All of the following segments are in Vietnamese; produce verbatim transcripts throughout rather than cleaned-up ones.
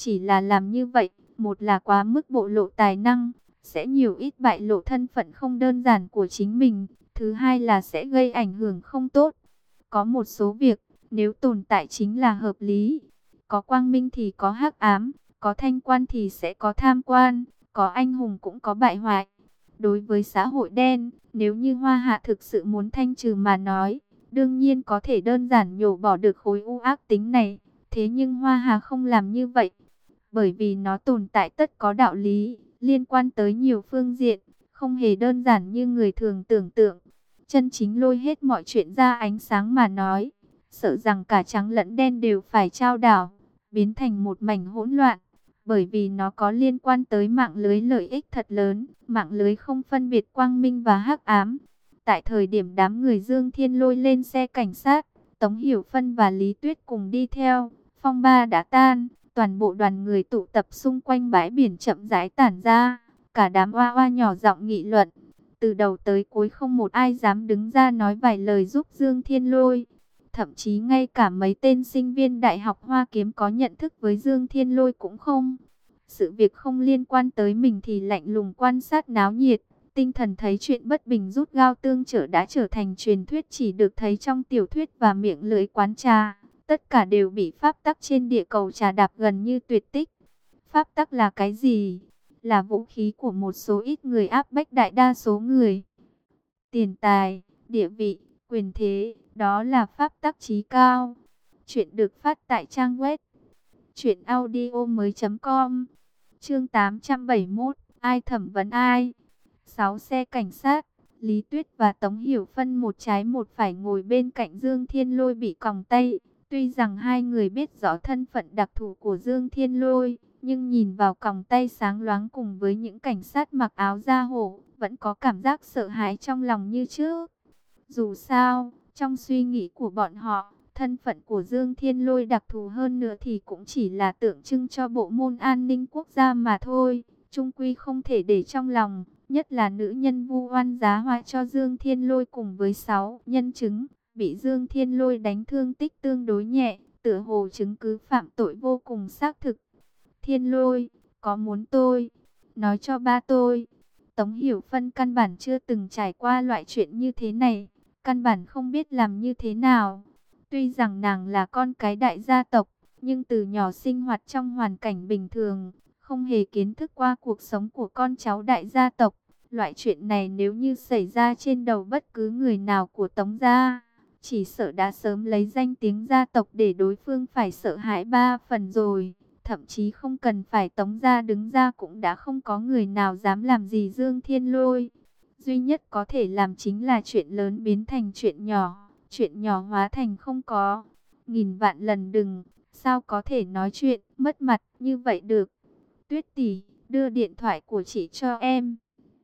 Chỉ là làm như vậy, một là quá mức bộc lộ tài năng, sẽ nhiều ít bại lộ thân phận không đơn giản của chính mình. Thứ hai là sẽ gây ảnh hưởng không tốt. Có một số việc, nếu tồn tại chính là hợp lý. Có quang minh thì có hắc ám, có thanh quan thì sẽ có tham quan, có anh hùng cũng có bại hoại. Đối với xã hội đen, nếu như Hoa Hạ thực sự muốn thanh trừ mà nói, đương nhiên có thể đơn giản nhổ bỏ được khối u ác tính này. Thế nhưng Hoa Hạ không làm như vậy, bởi vì nó tồn tại tất có đạo lý, liên quan tới nhiều phương diện, không hề đơn giản như người thường tưởng tượng. Chân chính lôi hết mọi chuyện ra ánh sáng mà nói, sợ rằng cả trắng lẫn đen đều phải chao đảo, biến thành một mảnh hỗn loạn. Bởi vì nó có liên quan tới mạng lưới lợi ích thật lớn, mạng lưới không phân biệt quang minh và hắc ám. Tại thời điểm đám người Dương Thiên Lôi lên xe cảnh sát, Tống Hiểu Phân và Lý Tuyết cùng đi theo, phong ba đã tan, toàn bộ đoàn người tụ tập xung quanh bãi biển chậm rãi tản ra, cả đám oa oa nhỏ giọng nghị luận. Từ đầu tới cuối không một ai dám đứng ra nói vài lời giúp Dương Thiên Lôi. Thậm chí ngay cả mấy tên sinh viên Đại học Hoa Kiếm có nhận thức với Dương Thiên Lôi cũng không. Sự việc không liên quan tới mình thì lạnh lùng quan sát náo nhiệt. Tinh thần thấy chuyện bất bình rút gao tương trở đã trở thành truyền thuyết chỉ được thấy trong tiểu thuyết và miệng lưỡi quán trà. Tất cả đều bị pháp tắc trên địa cầu trà đạp gần như tuyệt tích. Pháp tắc là cái gì? Là vũ khí của một số ít người áp bách đại đa số người. Tiền tài, địa vị, quyền thế, đó là pháp tắc chí cao. Chuyện được phát tại trang web truyện audio mới com. Chương tám trăm bảy mươi mốt, ai thẩm vấn ai? Sáu xe cảnh sát, Lý Tuyết và Tống Hiểu Phân một trái một phải ngồi bên cạnh Dương Thiên Lôi bị còng tay. Tuy rằng hai người biết rõ thân phận đặc thù của Dương Thiên Lôi, nhưng nhìn vào còng tay sáng loáng cùng với những cảnh sát mặc áo da hổ, vẫn có cảm giác sợ hãi trong lòng như trước. Dù sao, trong suy nghĩ của bọn họ, thân phận của Dương Thiên Lôi đặc thù hơn nữa thì cũng chỉ là tượng trưng cho bộ môn an ninh quốc gia mà thôi. Chung quy không thể để trong lòng, nhất là nữ nhân vu oan giá họa cho Dương Thiên Lôi cùng với sáu nhân chứng. Bị Dương Thiên Lôi đánh thương tích tương đối nhẹ, tựa hồ chứng cứ phạm tội vô cùng xác thực. Thiên Lôi, có muốn tôi nói cho ba tôi? Tống Hiểu Phân căn bản chưa từng trải qua loại chuyện như thế này, căn bản không biết làm như thế nào. Tuy rằng nàng là con cái đại gia tộc, nhưng từ nhỏ sinh hoạt trong hoàn cảnh bình thường, không hề kiến thức qua cuộc sống của con cháu đại gia tộc. Loại chuyện này nếu như xảy ra trên đầu bất cứ người nào của Tống gia, chỉ sợ đã sớm lấy danh tiếng gia tộc để đối phương phải sợ hãi ba phần rồi. Thậm chí không cần phải Tống gia đứng ra cũng đã không có người nào dám làm gì Dương Thiên Lôi. Duy nhất có thể làm chính là chuyện lớn biến thành chuyện nhỏ, chuyện nhỏ hóa thành không có. Nghìn vạn lần đừng, sao có thể nói chuyện mất mặt như vậy được. Tuyết tỷ, đưa điện thoại của chị cho em.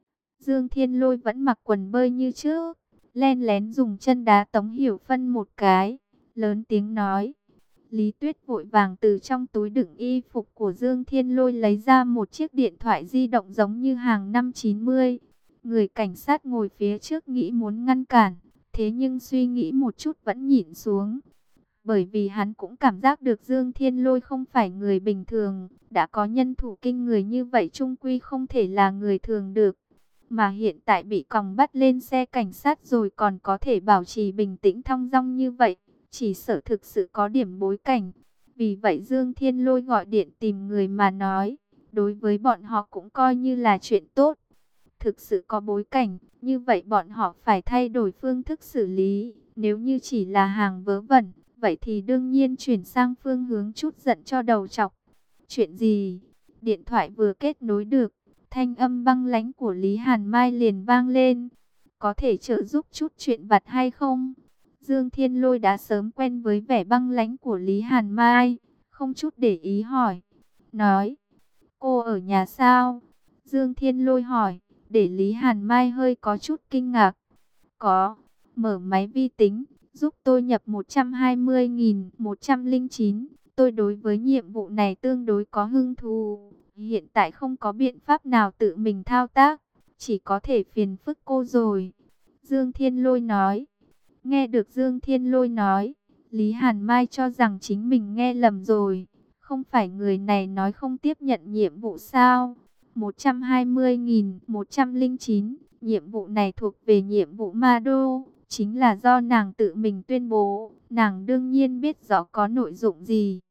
Dương Thiên Lôi vẫn mặc quần bơi như trước, len lén dùng chân đá Tống Hiểu Phân một cái, lớn tiếng nói. Lý Tuyết vội vàng từ trong túi đựng y phục của Dương Thiên Lôi lấy ra một chiếc điện thoại di động giống như hàng năm chín mươi. Người cảnh sát ngồi phía trước nghĩ muốn ngăn cản, thế nhưng suy nghĩ một chút vẫn nhịn xuống. Bởi vì hắn cũng cảm giác được Dương Thiên Lôi không phải người bình thường, đã có nhân thủ kinh người như vậy chung quy không thể là người thường được. Mà hiện tại bị còng bắt lên xe cảnh sát rồi còn có thể bảo trì bình tĩnh thong dong như vậy, chỉ sợ thực sự có điểm bối cảnh. Vì vậy Dương Thiên Lôi gọi điện tìm người mà nói, đối với bọn họ cũng coi như là chuyện tốt. Thực sự có bối cảnh, như vậy bọn họ phải thay đổi phương thức xử lý. Nếu như chỉ là hàng vớ vẩn, vậy thì đương nhiên chuyển sang phương hướng chút giận cho đầu chọc. Chuyện gì? Điện thoại vừa kết nối được, thanh âm băng lãnh của Lý Hàn Mai liền vang lên. Có thể trợ giúp chút chuyện vặt hay không? Dương Thiên Lôi đã sớm quen với vẻ băng lãnh của Lý Hàn Mai, không chút để ý hỏi. Nói, cô ở nhà sao? Dương Thiên Lôi hỏi, để Lý Hàn Mai hơi có chút kinh ngạc. Có, mở máy vi tính, giúp tôi nhập một trăm hai mươi nghìn một trăm lẻ chín. Tôi đối với nhiệm vụ này tương đối có hứng thú. Hiện tại không có biện pháp nào tự mình thao tác, chỉ có thể phiền phức cô rồi. Dương Thiên Lôi nói. Nghe được Dương Thiên Lôi nói, Lý Hàn Mai cho rằng chính mình nghe lầm rồi. Không phải người này nói không tiếp nhận nhiệm vụ sao? một trăm hai mươi nghìn một trăm lẻ chín, nhiệm vụ này thuộc về nhiệm vụ Ma Đô, chính là do nàng tự mình tuyên bố, nàng đương nhiên biết rõ có nội dung gì.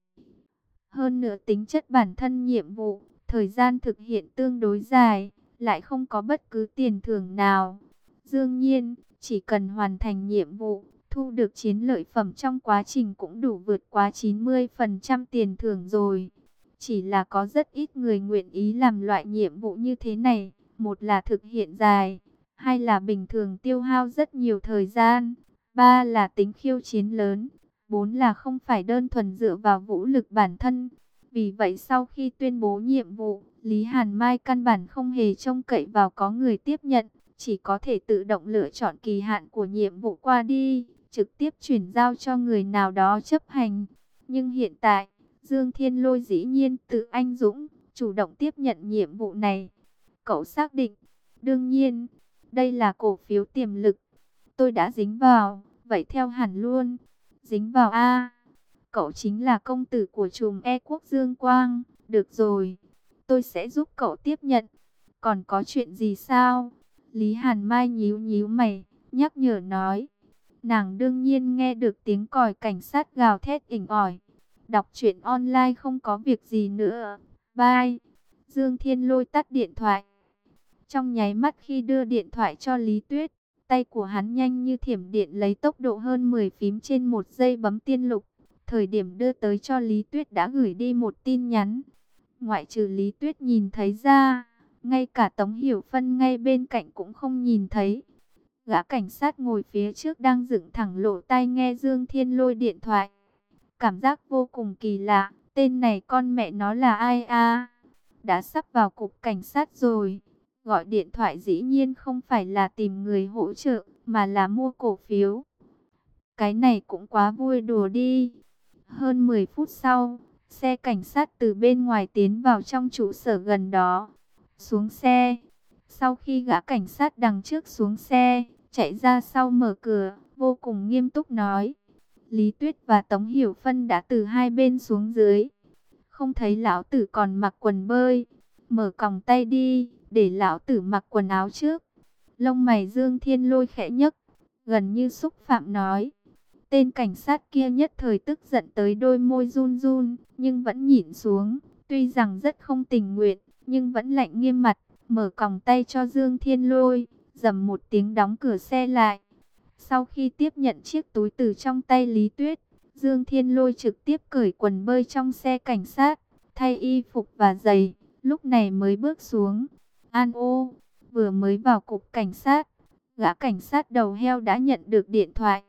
Hơn nữa tính chất bản thân nhiệm vụ, thời gian thực hiện tương đối dài, lại không có bất cứ tiền thưởng nào. Đương nhiên, chỉ cần hoàn thành nhiệm vụ, thu được chiến lợi phẩm trong quá trình cũng đủ vượt quá chín mươi phần trăm tiền thưởng rồi. Chỉ là có rất ít người nguyện ý làm loại nhiệm vụ như thế này. Một là thực hiện dài, hai là bình thường tiêu hao rất nhiều thời gian, ba là tính khiêu chiến lớn, bốn là không phải đơn thuần dựa vào vũ lực bản thân. Vì vậy sau khi tuyên bố nhiệm vụ, Lý Hàn Mai căn bản không hề trông cậy vào có người tiếp nhận, chỉ có thể tự động lựa chọn kỳ hạn của nhiệm vụ qua đi, trực tiếp chuyển giao cho người nào đó chấp hành. Nhưng hiện tại, Dương Thiên Lôi dĩ nhiên tự anh dũng, chủ động tiếp nhận nhiệm vụ này. Cậu xác định, đương nhiên, đây là cổ phiếu tiềm lực. Tôi đã dính vào, vậy theo hẳn luôn. Dính vào A. Cậu chính là công tử của trùm E quốc Dương Quang. Được rồi, tôi sẽ giúp cậu tiếp nhận. Còn có chuyện gì sao? Lý Hàn Mai nhíu nhíu mày, nhắc nhở nói. Nàng đương nhiên nghe được tiếng còi cảnh sát gào thét inh ỏi. Đọc truyện online không có việc gì nữa. Bye. Dương Thiên Lôi tắt điện thoại. Trong nháy mắt khi đưa điện thoại cho Lý Tuyết, tay của hắn nhanh như thiểm điện lấy tốc độ hơn mười phím trên một giây bấm tiên lục. Thời điểm đưa tới cho Lý Tuyết đã gửi đi một tin nhắn. Ngoại trừ Lý Tuyết nhìn thấy ra, ngay cả Tống Hiểu Phân ngay bên cạnh cũng không nhìn thấy. Gã cảnh sát ngồi phía trước đang dựng thẳng lỗ tai nghe Dương Thiên Lôi điện thoại. Cảm giác vô cùng kỳ lạ, tên này con mẹ nó là ai a? Đã sắp vào cục cảnh sát rồi. Gọi điện thoại dĩ nhiên không phải là tìm người hỗ trợ, mà là mua cổ phiếu. Cái này cũng quá vui đùa đi. Hơn mười phút sau, xe cảnh sát từ bên ngoài tiến vào trong trụ sở gần đó. Xuống xe. Sau khi gã cảnh sát đằng trước xuống xe, chạy ra sau mở cửa, vô cùng nghiêm túc nói. Lý Tuyết và Tống Hiểu Phân đã từ hai bên xuống dưới. Không thấy lão tử còn mặc quần bơi. Mở còng tay đi, để lão tử mặc quần áo trước. Lông mày Dương Thiên Lôi khẽ nhấc, gần như xúc phạm nói. Tên cảnh sát kia nhất thời tức giận tới đôi môi run run, nhưng vẫn nhịn xuống. Tuy rằng rất không tình nguyện, nhưng vẫn lạnh nghiêm mặt, mở còng tay cho Dương Thiên Lôi, dầm một tiếng đóng cửa xe lại. Sau khi tiếp nhận chiếc túi từ trong tay Lý Tuyết, Dương Thiên Lôi trực tiếp cởi quần bơi trong xe cảnh sát, thay y phục và giày, lúc này mới bước xuống. An ô, vừa mới vào cục cảnh sát, gã cảnh sát đầu heo đã nhận được điện thoại.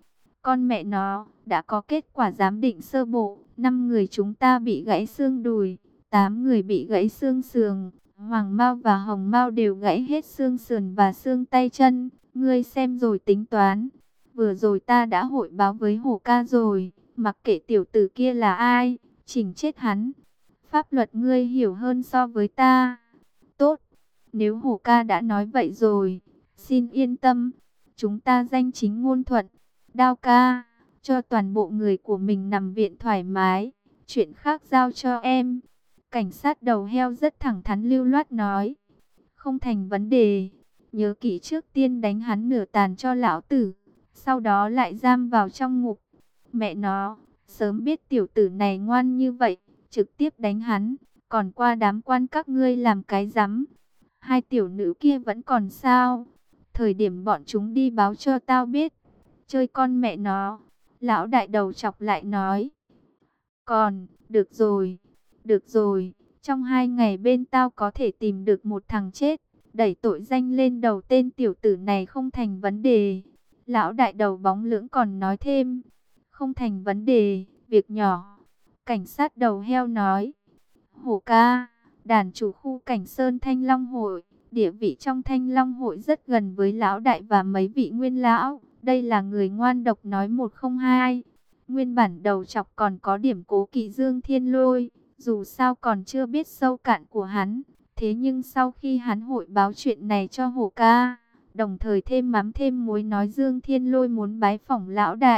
Con mẹ nó, đã có kết quả giám định sơ bộ, năm người chúng ta bị gãy xương đùi, tám người bị gãy xương sườn, Hoàng Mao và Hồng Mao đều gãy hết xương sườn và xương tay chân, ngươi xem rồi tính toán. Vừa rồi ta đã hội báo với Hổ ca rồi, mặc kệ tiểu tử kia là ai, chỉnh chết hắn. Pháp luật ngươi hiểu hơn so với ta. Tốt, nếu Hổ ca đã nói vậy rồi, xin yên tâm, chúng ta danh chính ngôn thuận. Đao ca, cho toàn bộ người của mình nằm viện thoải mái, chuyện khác giao cho em. Cảnh sát đầu heo rất thẳng thắn lưu loát nói. Không thành vấn đề, nhớ kỹ trước tiên đánh hắn nửa tàn cho lão tử, sau đó lại giam vào trong ngục. Mẹ nó, sớm biết tiểu tử này ngoan như vậy, trực tiếp đánh hắn, còn qua đám quan các ngươi làm cái rắm. Hai tiểu nữ kia vẫn còn sao? Thời điểm bọn chúng đi báo cho tao biết. Chơi con mẹ nó. Lão đại đầu chọc lại nói. Còn, được rồi, được rồi. Trong hai ngày bên tao có thể tìm được một thằng chết, đẩy tội danh lên đầu tên tiểu tử này không thành vấn đề. Lão đại đầu bóng lưỡng còn nói thêm. Không thành vấn đề, việc nhỏ. Cảnh sát đầu heo nói. Hổ ca, đàn chủ khu cảnh Sơn Thanh Long Hội, địa vị trong Thanh Long Hội rất gần với lão đại và mấy vị nguyên lão. Đây là người ngoan độc nói một không hai. Nguyên bản đầu chọc còn có điểm cố kỵ Dương Thiên Lôi, dù sao còn chưa biết sâu cạn của hắn. Thế nhưng sau khi hắn hội báo chuyện này cho Hổ ca, đồng thời thêm mắm thêm muối nói Dương Thiên Lôi muốn bái phỏng lão đại,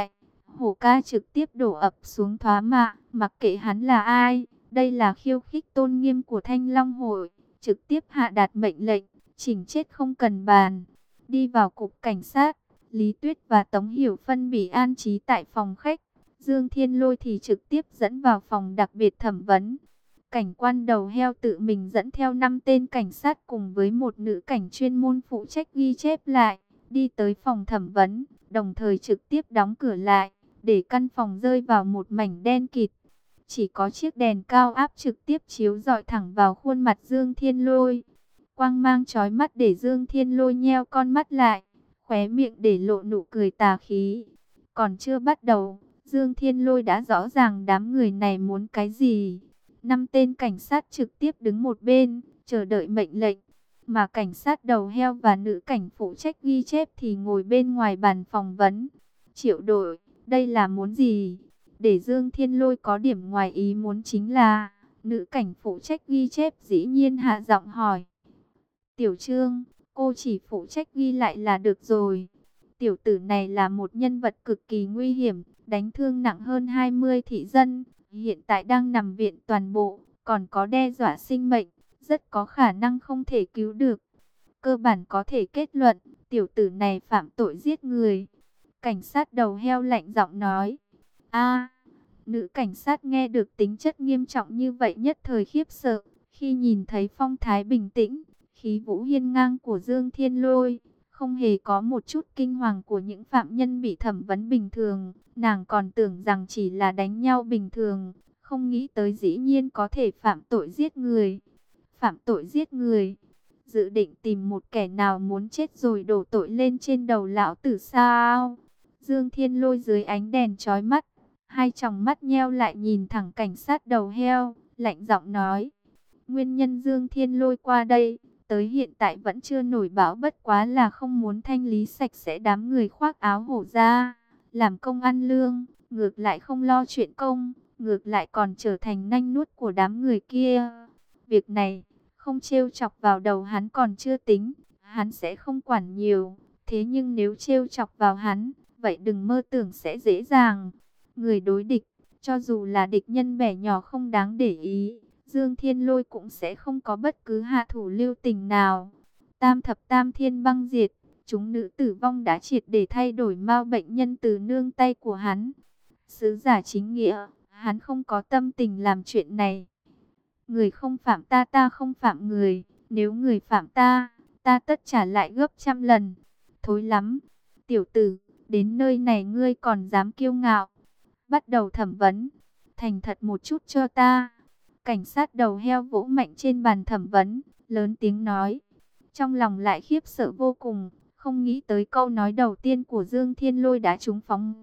Hổ ca trực tiếp đổ ập xuống thoá mạ, mặc kệ hắn là ai. Đây là khiêu khích tôn nghiêm của Thanh Long Hội, trực tiếp hạ đạt mệnh lệnh, chỉnh chết không cần bàn. Đi vào cục cảnh sát, Lý Tuyết và Tống Hiểu Phân bị an trí tại phòng khách. Dương Thiên Lôi thì trực tiếp dẫn vào phòng đặc biệt thẩm vấn. Cảnh quan đầu heo tự mình dẫn theo năm tên cảnh sát cùng với một nữ cảnh chuyên môn phụ trách ghi chép lại, đi tới phòng thẩm vấn, đồng thời trực tiếp đóng cửa lại, để căn phòng rơi vào một mảnh đen kịt. Chỉ có chiếc đèn cao áp trực tiếp chiếu rọi thẳng vào khuôn mặt Dương Thiên Lôi. Quang mang chói mắt để Dương Thiên Lôi nheo con mắt lại, khóe miệng để lộ nụ cười tà khí. Còn chưa bắt đầu, Dương Thiên Lôi đã rõ ràng đám người này muốn cái gì. Năm tên cảnh sát trực tiếp đứng một bên, chờ đợi mệnh lệnh. Mà cảnh sát đầu heo và nữ cảnh phụ trách ghi chép thì ngồi bên ngoài bàn phỏng vấn. Triệu đội, đây là muốn gì? Để Dương Thiên Lôi có điểm ngoài ý muốn chính là, nữ cảnh phụ trách ghi chép dĩ nhiên hạ giọng hỏi. Tiểu Trương, cô chỉ phụ trách ghi lại là được rồi. Tiểu tử này là một nhân vật cực kỳ nguy hiểm, đánh thương nặng hơn hai mươi thị dân, hiện tại đang nằm viện toàn bộ, còn có đe dọa sinh mệnh, rất có khả năng không thể cứu được. Cơ bản có thể kết luận, tiểu tử này phạm tội giết người. Cảnh sát đầu heo lạnh giọng nói. A, nữ cảnh sát nghe được tính chất nghiêm trọng như vậy nhất thời khiếp sợ, khi nhìn thấy phong thái bình tĩnh, khí vũ hiên ngang của Dương Thiên Lôi, không hề có một chút kinh hoàng của những phạm nhân bị thẩm vấn bình thường, nàng còn tưởng rằng chỉ là đánh nhau bình thường, không nghĩ tới dĩ nhiên có thể phạm tội giết người. Phạm tội giết người, dự định tìm một kẻ nào muốn chết rồi đổ tội lên trên đầu lão tử sao? Dương Thiên Lôi dưới ánh đèn chói mắt, hai tròng mắt nheo lại nhìn thẳng cảnh sát đầu heo, lạnh giọng nói. Nguyên nhân Dương Thiên Lôi qua đây, tới hiện tại vẫn chưa nổi báo, bất quá là không muốn thanh lý sạch sẽ đám người khoác áo hổ ra, làm công ăn lương, ngược lại không lo chuyện công, ngược lại còn trở thành nanh nuốt của đám người kia. Việc này, không trêu chọc vào đầu hắn còn chưa tính, hắn sẽ không quản nhiều, thế nhưng nếu trêu chọc vào hắn, vậy đừng mơ tưởng sẽ dễ dàng. Người đối địch, cho dù là địch nhân bẻ nhỏ không đáng để ý, Dương Thiên Lôi cũng sẽ không có bất cứ hạ thủ lưu tình nào. Tam thập tam thiên băng diệt, chúng nữ tử vong đã triệt để thay đổi mau bệnh nhân từ nương tay của hắn. Sứ giả chính nghĩa, hắn không có tâm tình làm chuyện này. Người không phạm ta, ta không phạm người, nếu người phạm ta, ta tất trả lại gấp trăm lần. Thối lắm, tiểu tử, đến nơi này ngươi còn dám kiêu ngạo. Bắt đầu thẩm vấn, thành thật một chút cho ta. Cảnh sát đầu heo vỗ mạnh trên bàn thẩm vấn, lớn tiếng nói. Trong lòng lại khiếp sợ vô cùng, không nghĩ tới câu nói đầu tiên của Dương Thiên Lôi đã trúng phóng.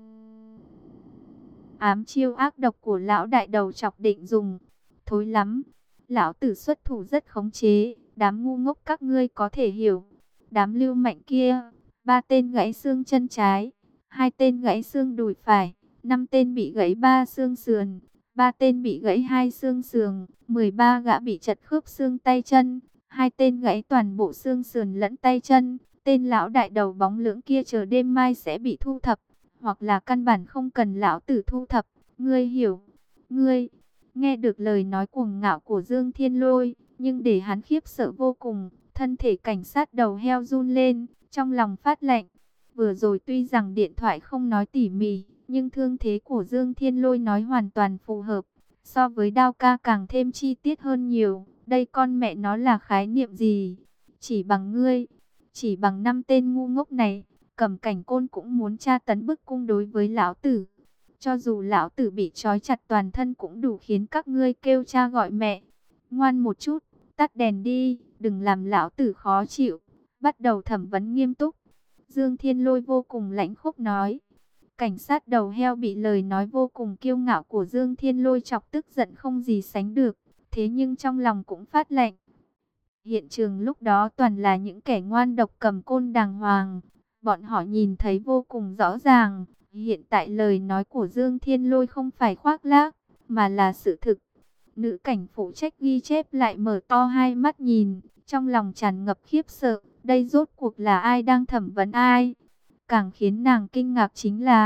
Ám chiêu ác độc của lão đại đầu chọc định dùng. Thối lắm, lão tử xuất thủ rất khống chế, đám ngu ngốc các ngươi có thể hiểu. Đám lưu mạnh kia, ba tên gãy xương chân trái, hai tên gãy xương đùi phải, năm tên bị gãy ba xương sườn, ba tên bị gãy hai xương sườn, mười ba gã bị chật khớp xương tay chân, hai tên gãy toàn bộ xương sườn lẫn tay chân. Tên lão đại đầu bóng lưỡng kia chờ đêm mai sẽ bị thu thập, hoặc là căn bản không cần lão tử thu thập, ngươi hiểu? Ngươi, nghe được lời nói cuồng ngạo của Dương Thiên Lôi, nhưng để hắn khiếp sợ vô cùng, thân thể cảnh sát đầu heo run lên, trong lòng phát lạnh. Vừa rồi tuy rằng điện thoại không nói tỉ mỉ, nhưng thương thế của Dương Thiên Lôi nói hoàn toàn phù hợp, so với Đao ca càng thêm chi tiết hơn nhiều. Đây con mẹ nó là khái niệm gì? Chỉ bằng ngươi, chỉ bằng năm tên ngu ngốc này, cầm cảnh côn cũng muốn tra tấn bức cung đối với lão tử. Cho dù lão tử bị trói chặt toàn thân cũng đủ khiến các ngươi kêu cha gọi mẹ. Ngoan một chút, tắt đèn đi, đừng làm lão tử khó chịu. Bắt đầu thẩm vấn nghiêm túc. Dương Thiên Lôi vô cùng lãnh khốc nói. Cảnh sát đầu heo bị lời nói vô cùng kiêu ngạo của Dương Thiên Lôi chọc tức giận không gì sánh được. Thế nhưng trong lòng cũng phát lạnh. Hiện trường lúc đó toàn là những kẻ ngoan độc cầm côn đàng hoàng. Bọn họ nhìn thấy vô cùng rõ ràng. Hiện tại lời nói của Dương Thiên Lôi không phải khoác lác, mà là sự thực. Nữ cảnh phụ trách ghi chép lại mở to hai mắt nhìn, trong lòng tràn ngập khiếp sợ. Đây rốt cuộc là ai đang thẩm vấn ai? Càng khiến nàng kinh ngạc chính là,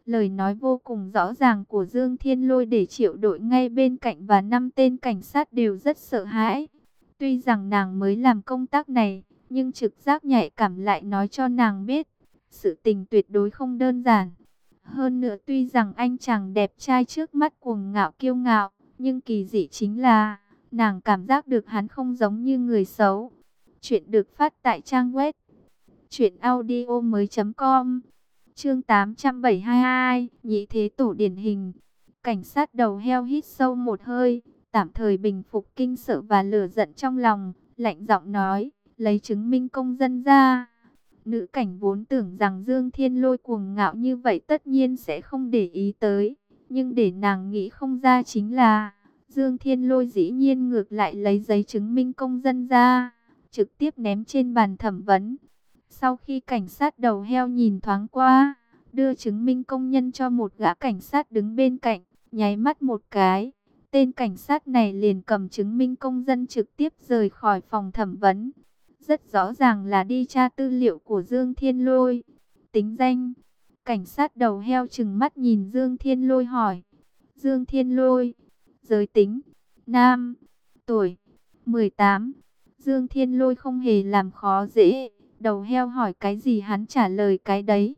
Lời nói vô cùng rõ ràng của Dương Thiên Lôi để Triệu Đội ngay bên cạnh và năm tên cảnh sát đều rất sợ hãi. Tuy rằng nàng mới làm công tác này, nhưng trực giác nhạy cảm lại nói cho nàng biết, sự tình tuyệt đối không đơn giản. Hơn nữa tuy rằng anh chàng đẹp trai trước mắt cuồng ngạo kiêu ngạo, nhưng kỳ dị chính là, nàng cảm giác được hắn không giống như người xấu. Chuyện được phát tại trang web truyện audio mới chấm com. Chương tám trăm bảy mươi hai, nhị thế tổ điển hình. Cảnh sát đầu heo hít sâu một hơi, tạm thời bình phục kinh sợ và lửa giận trong lòng, lạnh giọng nói, lấy chứng minh công dân ra. Nữ cảnh vốn tưởng rằng Dương Thiên Lôi cuồng ngạo như vậy tất nhiên sẽ không để ý tới, nhưng để nàng nghĩ không ra chính là, Dương Thiên Lôi dĩ nhiên ngược lại lấy giấy chứng minh công dân ra, trực tiếp ném trên bàn thẩm vấn. Sau khi cảnh sát đầu heo nhìn thoáng qua, đưa chứng minh công nhân cho một gã cảnh sát đứng bên cạnh, nháy mắt một cái, tên cảnh sát này liền cầm chứng minh công dân trực tiếp rời khỏi phòng thẩm vấn. Rất rõ ràng là đi tra tư liệu của Dương Thiên Lôi. Tính danh, cảnh sát đầu heo trừng mắt nhìn Dương Thiên Lôi hỏi. Dương Thiên Lôi, giới tính, nam, tuổi, mười tám. Dương Thiên Lôi không hề làm khó dễ, đầu heo hỏi cái gì hắn trả lời cái đấy.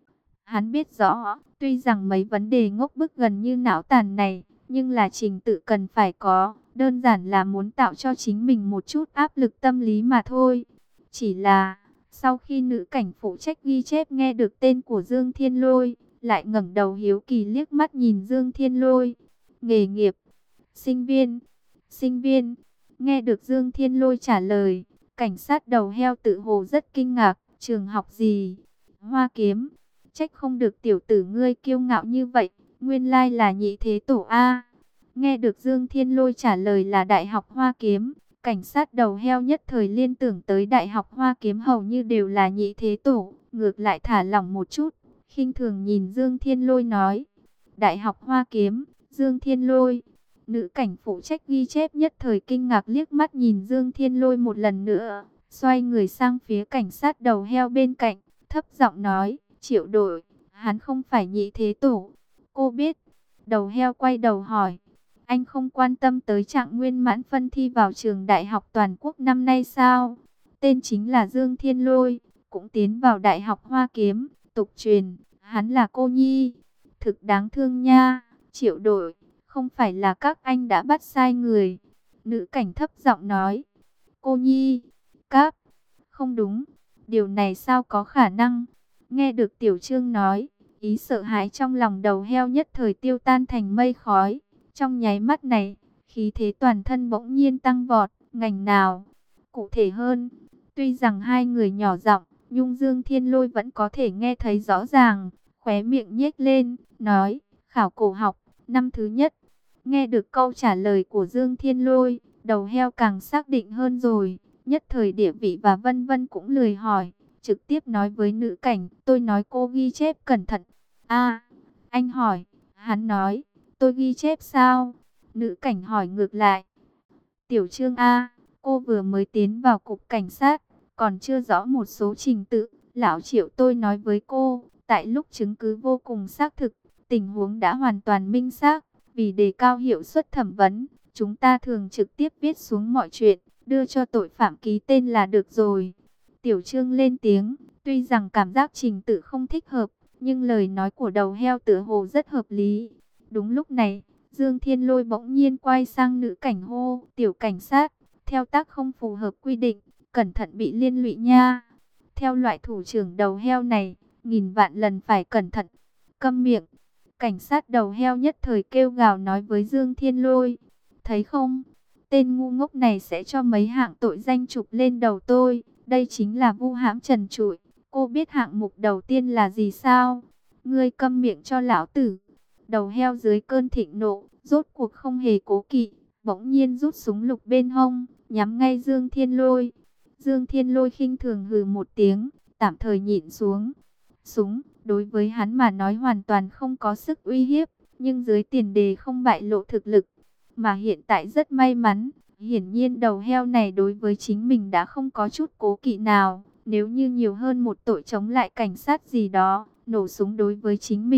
Hắn biết rõ, tuy rằng mấy vấn đề ngốc bức gần như não tàn này, nhưng là trình tự cần phải có, đơn giản là muốn tạo cho chính mình một chút áp lực tâm lý mà thôi. Chỉ là, sau khi nữ cảnh phụ trách ghi chép nghe được tên của Dương Thiên Lôi, lại ngẩng đầu hiếu kỳ liếc mắt nhìn Dương Thiên Lôi. Nghề nghiệp, sinh viên, sinh viên, nghe được Dương Thiên Lôi trả lời, cảnh sát đầu heo tự hồ rất kinh ngạc, trường học gì? Hoa Kiếm. Trách không được tiểu tử ngươi kiêu ngạo như vậy, nguyên lai là nhị thế tổ A. Nghe được Dương Thiên Lôi trả lời là Đại học Hoa Kiếm, cảnh sát đầu heo nhất thời liên tưởng tới Đại học Hoa Kiếm hầu như đều là nhị thế tổ, ngược lại thả lỏng một chút, khinh thường nhìn Dương Thiên Lôi nói. Đại học Hoa Kiếm, Dương Thiên Lôi. Nữ cảnh phụ trách ghi chép nhất thời kinh ngạc liếc mắt nhìn Dương Thiên Lôi một lần nữa, xoay người sang phía cảnh sát đầu heo bên cạnh, thấp giọng nói. Triệu Đội, hắn không phải nhị thế tổ. Cô biết. Đầu heo quay đầu hỏi. Anh không quan tâm tới trạng nguyên mãn phân thi vào trường đại học toàn quốc năm nay sao? Tên chính là Dương Thiên Lôi, cũng tiến vào Đại học Hoa Kiếm, tục truyền, hắn là cô nhi. Thực đáng thương nha, Triệu Đội, không phải là các anh đã bắt sai người. Nữ cảnh thấp giọng nói. Cô nhi, các, không đúng, điều này sao có khả năng? Nghe được Tiểu Trương nói, ý sợ hãi trong lòng đầu heo nhất thời tiêu tan thành mây khói. Trong nháy mắt này, khí thế toàn thân bỗng nhiên tăng vọt, ngành nào? Cụ thể hơn, tuy rằng hai người nhỏ giọng, nhưng Dương Thiên Lôi vẫn có thể nghe thấy rõ ràng, khóe miệng nhếch lên, nói, khảo cổ học, năm thứ nhất. Nghe được câu trả lời của Dương Thiên Lôi, đầu heo càng xác định hơn rồi, nhất thời địa vị và vân vân cũng lười hỏi. Trực tiếp nói với nữ cảnh, tôi nói cô ghi chép cẩn thận. A, anh hỏi, hắn nói, tôi ghi chép sao? Nữ cảnh hỏi ngược lại. Tiểu Trương A, cô vừa mới tiến vào cục cảnh sát, còn chưa rõ một số trình tự. Lão Triệu tôi nói với cô, tại lúc chứng cứ vô cùng xác thực, tình huống đã hoàn toàn minh xác. Vì đề cao hiệu suất thẩm vấn, chúng ta thường trực tiếp viết xuống mọi chuyện, đưa cho tội phạm ký tên là được rồi. Tiểu Trương lên tiếng, tuy rằng cảm giác trình tự không thích hợp, nhưng lời nói của đầu heo tựa hồ rất hợp lý. Đúng lúc này, Dương Thiên Lôi bỗng nhiên quay sang nữ cảnh hô, tiểu cảnh sát, theo tác không phù hợp quy định, cẩn thận bị liên lụy nha. Theo loại thủ trưởng đầu heo này, nghìn vạn lần phải cẩn thận. Câm miệng, cảnh sát đầu heo nhất thời kêu gào nói với Dương Thiên Lôi. Thấy không, tên ngu ngốc này sẽ cho mấy hạng tội danh chụp lên đầu tôi. Đây chính là vu hãm trần trụi. Cô biết hạng mục đầu tiên là gì sao? Ngươi câm miệng cho lão tử. Đầu heo dưới cơn thịnh nộ, rốt cuộc không hề cố kỵ, bỗng nhiên rút súng lục bên hông, nhắm ngay Dương Thiên Lôi. Dương Thiên Lôi khinh thường hừ một tiếng, tạm thời nhịn xuống. Súng, đối với hắn mà nói hoàn toàn không có sức uy hiếp, nhưng dưới tiền đề không bại lộ thực lực. Mà hiện tại rất may mắn, hiển nhiên đầu heo này đối với chính mình đã không có chút cố kỵ nào. Nếu như nhiều hơn một tội chống lại cảnh sát gì đó, nổ súng đối với chính mình,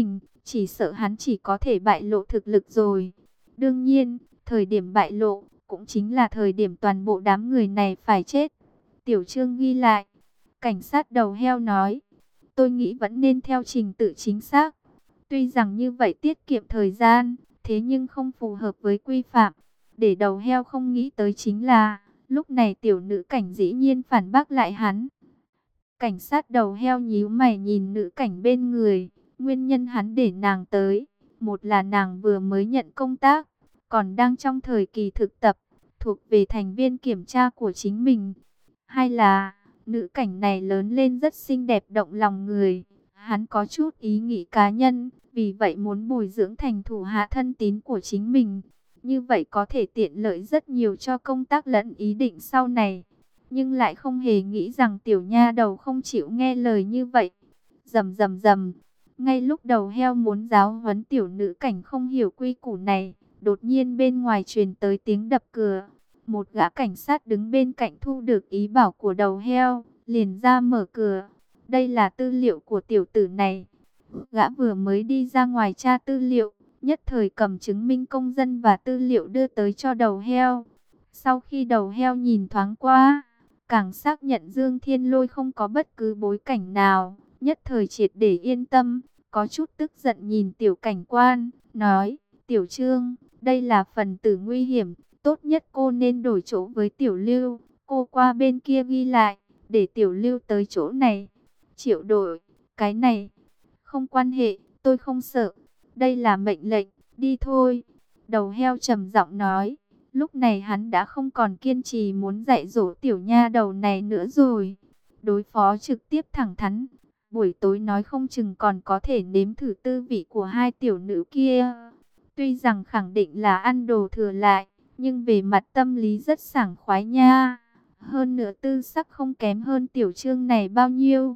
chỉ sợ hắn chỉ có thể bại lộ thực lực rồi. Đương nhiên, thời điểm bại lộ, cũng chính là thời điểm toàn bộ đám người này phải chết. Tiểu Trương ghi lại, cảnh sát đầu heo nói, tôi nghĩ vẫn nên theo trình tự chính xác. Tuy rằng như vậy tiết kiệm thời gian, thế nhưng không phù hợp với quy phạm. Để đầu heo không nghĩ tới chính là, lúc này tiểu nữ cảnh dĩ nhiên phản bác lại hắn. Cảnh sát đầu heo nhíu mày nhìn nữ cảnh bên người, nguyên nhân hắn để nàng tới. Một là nàng vừa mới nhận công tác, còn đang trong thời kỳ thực tập, thuộc về thành viên kiểm tra của chính mình. Hai là, nữ cảnh này lớn lên rất xinh đẹp động lòng người. Hắn có chút ý nghĩ cá nhân, vì vậy muốn bồi dưỡng thành thủ hạ thân tín của chính mình. Như vậy có thể tiện lợi rất nhiều cho công tác lẫn ý định sau này. Nhưng lại không hề nghĩ rằng tiểu nha đầu không chịu nghe lời như vậy. Rầm rầm rầm. Ngay lúc đầu heo muốn giáo huấn tiểu nữ cảnh không hiểu quy củ này, đột nhiên bên ngoài truyền tới tiếng đập cửa. Một gã cảnh sát đứng bên cạnh thu được ý bảo của đầu heo, liền ra mở cửa. Đây là tư liệu của tiểu tử này. Gã vừa mới đi ra ngoài tra tư liệu, nhất thời cầm chứng minh công dân và tư liệu đưa tới cho đầu heo. Sau khi đầu heo nhìn thoáng qua, càng xác nhận Dương Thiên Lôi không có bất cứ bối cảnh nào, nhất thời triệt để yên tâm, có chút tức giận nhìn tiểu cảnh quan, nói, tiểu Trương, đây là phần tử nguy hiểm, tốt nhất cô nên đổi chỗ với tiểu Lưu, cô qua bên kia ghi lại, để tiểu Lưu tới chỗ này. Triệu đội, cái này, không quan hệ, tôi không sợ, đây là mệnh lệnh, đi thôi. Đầu heo trầm giọng nói, lúc này hắn đã không còn kiên trì muốn dạy dỗ tiểu nha đầu này nữa rồi. Đối phó trực tiếp thẳng thắn, buổi tối nói không chừng còn có thể nếm thử tư vị của hai tiểu nữ kia. Tuy rằng khẳng định là ăn đồ thừa lại, nhưng về mặt tâm lý rất sảng khoái nha. Hơn nữa tư sắc không kém hơn tiểu Trương này bao nhiêu.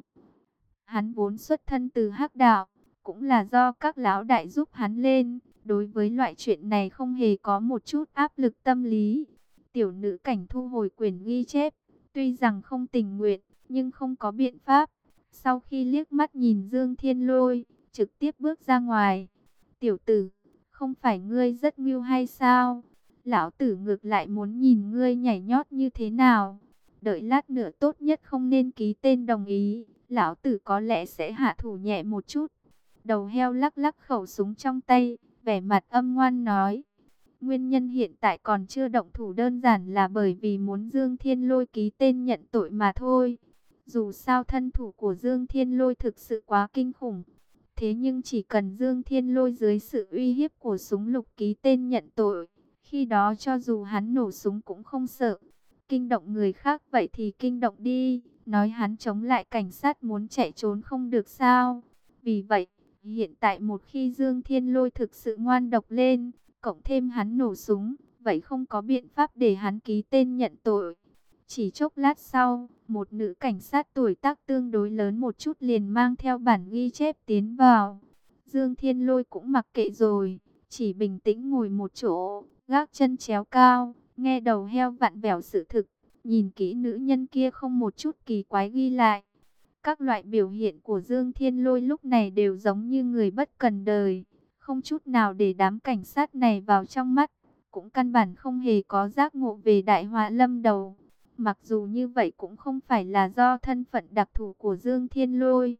Hắn vốn xuất thân từ hắc đạo, cũng là do các lão đại giúp hắn lên. Đối với loại chuyện này không hề có một chút áp lực tâm lý. Tiểu nữ cảnh thu hồi quyển ghi chép, tuy rằng không tình nguyện, nhưng không có biện pháp. Sau khi liếc mắt nhìn Dương Thiên Lôi, trực tiếp bước ra ngoài. Tiểu tử, không phải ngươi rất ngưu hay sao? Lão tử ngược lại muốn nhìn ngươi nhảy nhót như thế nào. Đợi lát nữa tốt nhất không nên ký tên đồng ý. Lão tử có lẽ sẽ hạ thủ nhẹ một chút. Đầu heo lắc lắc khẩu súng trong tay, vẻ mặt âm ngoan nói. Nguyên nhân hiện tại còn chưa động thủ đơn giản là bởi vì muốn Dương Thiên Lôi ký tên nhận tội mà thôi. Dù sao thân thủ của Dương Thiên Lôi thực sự quá kinh khủng. Thế nhưng chỉ cần Dương Thiên Lôi dưới sự uy hiếp của súng lục ký tên nhận tội, khi đó cho dù hắn nổ súng cũng không sợ. Kinh động người khác vậy thì kinh động đi, nói hắn chống lại cảnh sát muốn chạy trốn không được sao. Vì vậy, hiện tại một khi Dương Thiên Lôi thực sự ngoan độc lên, cộng thêm hắn nổ súng, vậy không có biện pháp để hắn ký tên nhận tội. Chỉ chốc lát sau, một nữ cảnh sát tuổi tác tương đối lớn một chút liền mang theo bản ghi chép tiến vào. Dương Thiên Lôi cũng mặc kệ rồi, chỉ bình tĩnh ngồi một chỗ, gác chân chéo cao, nghe đầu heo vặn vẹo sự thực, nhìn kỹ nữ nhân kia không một chút kỳ quái ghi lại. Các loại biểu hiện của Dương Thiên Lôi lúc này đều giống như người bất cần đời, không chút nào để đám cảnh sát này vào trong mắt, cũng căn bản không hề có giác ngộ về đại họa lâm đầu. Mặc dù như vậy cũng không phải là do thân phận đặc thù của Dương Thiên Lôi.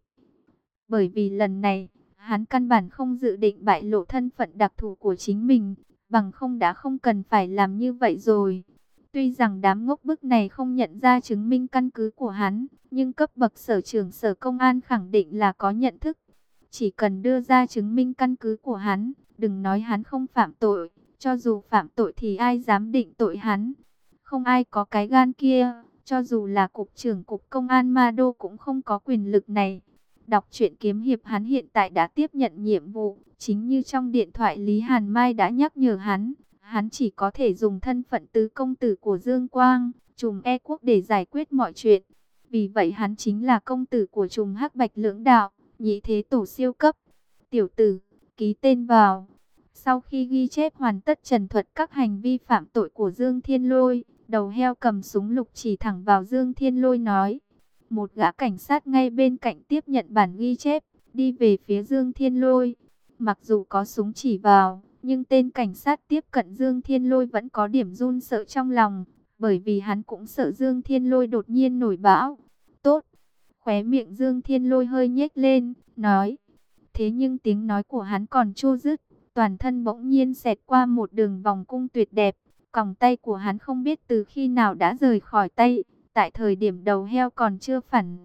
Bởi vì lần này, hắn căn bản không dự định bại lộ thân phận đặc thù của chính mình, bằng không đã không cần phải làm như vậy rồi. Tuy rằng đám ngốc bức này không nhận ra chứng minh căn cứ của hắn, nhưng cấp bậc sở trưởng sở công an khẳng định là có nhận thức. Chỉ cần đưa ra chứng minh căn cứ của hắn, đừng nói hắn không phạm tội, cho dù phạm tội thì ai dám định tội hắn. Không ai có cái gan kia, cho dù là cục trưởng cục công an Ma Đô cũng không có quyền lực này. Đọc truyện kiếm hiệp hắn hiện tại đã tiếp nhận nhiệm vụ, chính như trong điện thoại Lý Hàn Mai đã nhắc nhở hắn. Hắn chỉ có thể dùng thân phận tứ công tử của Dương Quang, trùm E quốc để giải quyết mọi chuyện. Vì vậy hắn chính là công tử của trùm Hắc Bạch lưỡng đạo, nhị thế tổ siêu cấp. Tiểu tử, ký tên vào. Sau khi ghi chép hoàn tất trần thuật các hành vi phạm tội của Dương Thiên Lôi, đầu heo cầm súng lục chỉ thẳng vào Dương Thiên Lôi nói. Một gã cảnh sát ngay bên cạnh tiếp nhận bản ghi chép, đi về phía Dương Thiên Lôi. Mặc dù có súng chỉ vào, nhưng tên cảnh sát tiếp cận Dương Thiên Lôi vẫn có điểm run sợ trong lòng, bởi vì hắn cũng sợ Dương Thiên Lôi đột nhiên nổi bão. Tốt, khóe miệng Dương Thiên Lôi hơi nhếch lên, nói. Thế nhưng tiếng nói của hắn còn chưa dứt, toàn thân bỗng nhiên xẹt qua một đường vòng cung tuyệt đẹp. Còng tay của hắn không biết từ khi nào đã rời khỏi tay, tại thời điểm đầu heo còn chưa phản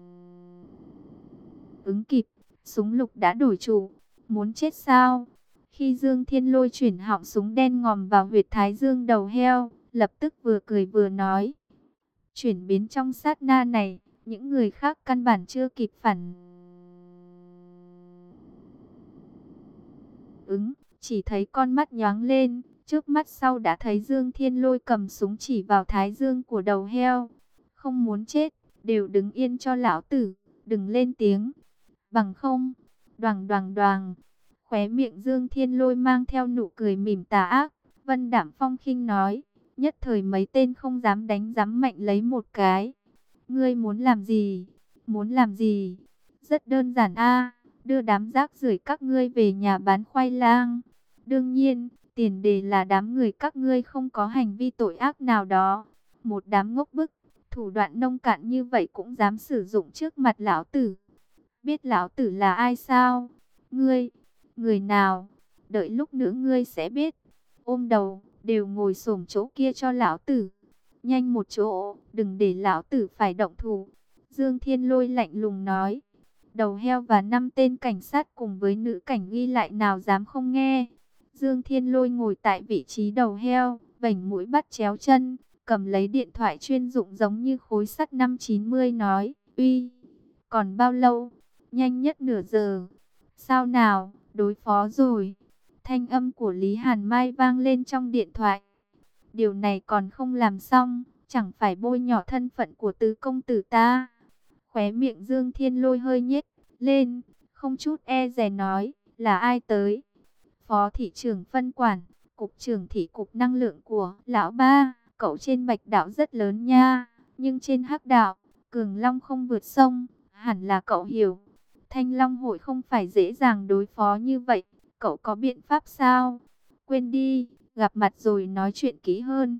ứng kịp, súng lục đã đổi chủ. Muốn chết sao? Khi Dương Thiên Lôi chuyển họng súng đen ngòm vào huyệt thái dương đầu heo, lập tức vừa cười vừa nói. Chuyển biến trong sát na này, những người khác căn bản chưa kịp phản ứng, chỉ thấy con mắt nhoáng lên, trước mắt sau đã thấy Dương Thiên Lôi cầm súng chỉ vào thái dương của đầu heo. Không muốn chết, đều đứng yên cho lão tử, đừng lên tiếng. Bằng không, đoàng đoàng đoàng, khóe miệng Dương Thiên Lôi mang theo nụ cười mỉm tà ác, vân đảm phong khinh nói, nhất thời mấy tên không dám đánh dám mạnh lấy một cái. Ngươi muốn làm gì? Muốn làm gì? Rất đơn giản a, đưa đám rác rưởi các ngươi về nhà bán khoai lang. Đương nhiên, tiền đề là đám người các ngươi không có hành vi tội ác nào đó. Một đám ngốc bức, thủ đoạn nông cạn như vậy cũng dám sử dụng trước mặt lão tử. Biết lão tử là ai sao? Ngươi, người nào? Đợi lúc nữa ngươi sẽ biết. Ôm đầu, đều ngồi xổm chỗ kia cho lão tử. Nhanh một chỗ, đừng để lão tử phải động thủ. Dương Thiên Lôi lạnh lùng nói. Đầu heo và năm tên cảnh sát cùng với nữ cảnh ghi lại nào dám không nghe. Dương Thiên Lôi ngồi tại vị trí đầu heo, vảnh mũi bắt chéo chân, cầm lấy điện thoại chuyên dụng giống như khối sắt năm chín mươi nói. Uy, còn bao lâu? Nhanh nhất nửa giờ. Sao nào, đối phó rồi. Thanh âm của Lý Hàn Mai vang lên trong điện thoại. Điều này còn không làm xong, chẳng phải bôi nhỏ thân phận của tứ công tử ta. Khóe miệng Dương Thiên Lôi hơi nhếch lên, không chút e dè nói, là ai tới? Phó thị trưởng phân quản, cục trưởng thị cục năng lượng của lão ba, cậu trên bạch đạo rất lớn nha, nhưng trên hắc đạo, cường long không vượt sông, hẳn là cậu hiểu. Thanh Long hội không phải dễ dàng đối phó như vậy, cậu có biện pháp sao? Quên đi, gặp mặt rồi nói chuyện kỹ hơn.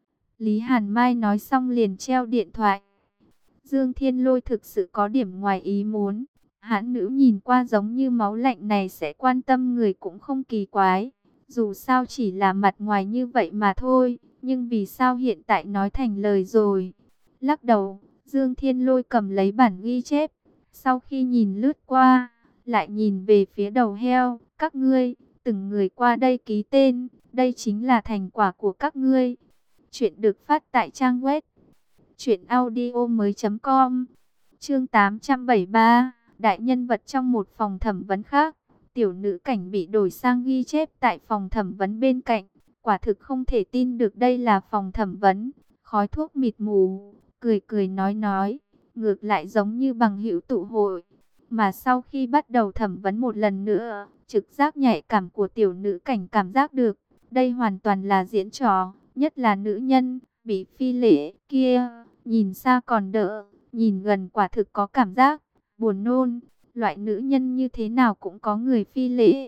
Lý Hàn Mai nói xong liền treo điện thoại. Dương Thiên Lôi thực sự có điểm ngoài ý muốn. Hãn nữ nhìn qua giống như máu lạnh này sẽ quan tâm người cũng không kỳ quái. Dù sao chỉ là mặt ngoài như vậy mà thôi. Nhưng vì sao hiện tại nói thành lời rồi? Lắc đầu, Dương Thiên Lôi cầm lấy bản ghi chép. Sau khi nhìn lướt qua, lại nhìn về phía đầu heo. Các ngươi, từng người qua đây ký tên. Đây chính là thành quả của các ngươi. Chuyện được phát tại trang web truyện audio mới chấm com. Chương tám trăm bảy mươi ba, đại nhân vật trong một phòng thẩm vấn khác. Tiểu nữ cảnh bị đổi sang ghi chép tại phòng thẩm vấn bên cạnh. Quả thực không thể tin được đây là phòng thẩm vấn. Khói thuốc mịt mù, cười cười nói nói, ngược lại giống như bằng hữu tụ hội. Mà sau khi bắt đầu thẩm vấn một lần nữa, trực giác nhạy cảm của tiểu nữ cảnh cảm giác được, đây hoàn toàn là diễn trò, nhất là nữ nhân bị phi lễ kia, nhìn xa còn đỡ, nhìn gần quả thực có cảm giác buồn nôn. Loại nữ nhân như thế nào cũng có người phi lễ,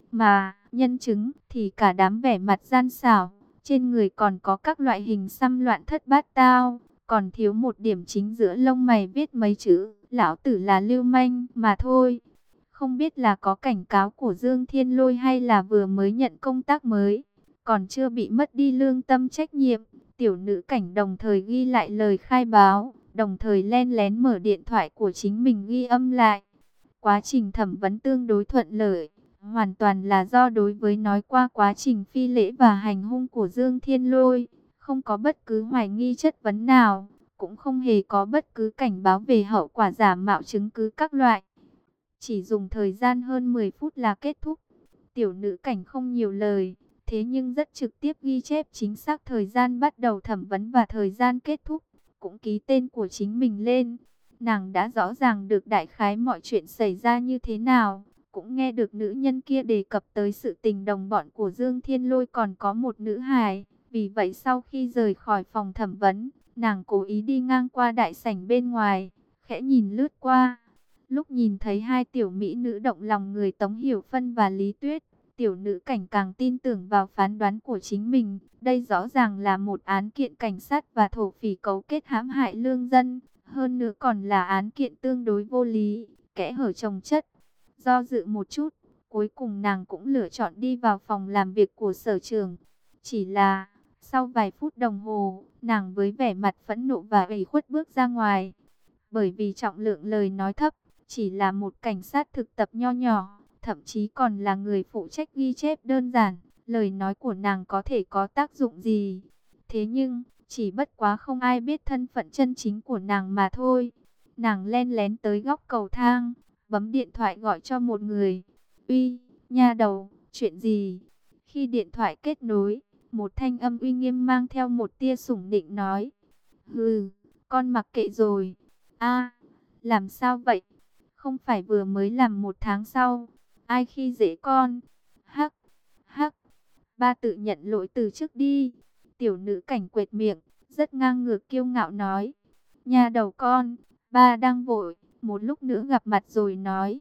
mà nhân chứng thì cả đám vẻ mặt gian xảo, trên người còn có các loại hình xăm loạn thất bát tao, còn thiếu một điểm chính giữa lông mày viết mấy chữ lão tử là lưu manh mà thôi. Không biết là có cảnh cáo của Dương Thiên Lôi hay là vừa mới nhận công tác mới, còn chưa bị mất đi lương tâm trách nhiệm. Tiểu nữ cảnh đồng thời ghi lại lời khai báo, đồng thời len lén mở điện thoại của chính mình ghi âm lại. Quá trình thẩm vấn tương đối thuận lợi, hoàn toàn là do đối với nói qua quá trình phi lễ và hành hung của Dương Thiên Lôi, không có bất cứ hoài nghi chất vấn nào, cũng không hề có bất cứ cảnh báo về hậu quả giả mạo chứng cứ các loại. Chỉ dùng thời gian hơn mười phút là kết thúc. Tiểu nữ cảnh không nhiều lời, thế nhưng rất trực tiếp ghi chép chính xác thời gian bắt đầu thẩm vấn và thời gian kết thúc, cũng ký tên của chính mình lên. Nàng đã rõ ràng được đại khái mọi chuyện xảy ra như thế nào, cũng nghe được nữ nhân kia đề cập tới sự tình đồng bọn của Dương Thiên Lôi còn có một nữ hài. Vì vậy sau khi rời khỏi phòng thẩm vấn, nàng cố ý đi ngang qua đại sảnh bên ngoài, khẽ nhìn lướt qua. Lúc nhìn thấy hai tiểu mỹ nữ động lòng người Tống Hiểu Phân và Lý Tuyết, tiểu nữ cảnh càng tin tưởng vào phán đoán của chính mình. Đây rõ ràng là một án kiện cảnh sát và thổ phỉ cấu kết hãm hại lương dân. Hơn nữa còn là án kiện tương đối vô lý, kẽ hở chồng chất. Do dự một chút, cuối cùng nàng cũng lựa chọn đi vào phòng làm việc của sở trưởng. Chỉ là, sau vài phút đồng hồ, nàng với vẻ mặt phẫn nộ và ủy khuất bước ra ngoài. Bởi vì trọng lượng lời nói thấp, chỉ là một cảnh sát thực tập nho nhỏ, thậm chí còn là người phụ trách ghi chép đơn giản, lời nói của nàng có thể có tác dụng gì. Thế nhưng, chỉ bất quá không ai biết thân phận chân chính của nàng mà thôi. Nàng len lén tới góc cầu thang, bấm điện thoại gọi cho một người. Uy, nha đầu, chuyện gì? Khi điện thoại kết nối, một thanh âm uy nghiêm mang theo một tia sủng nịnh nói. Hừ, con mặc kệ rồi. A, làm sao vậy? Không phải vừa mới làm một tháng sau. Ai khi dễ con? Hắc, hắc, ba tự nhận lỗi từ trước đi. Tiểu nữ cảnh quệt miệng, rất ngang ngược kiêu ngạo nói. Nhà đầu con, ba đang vội, một lúc nữa gặp mặt rồi nói.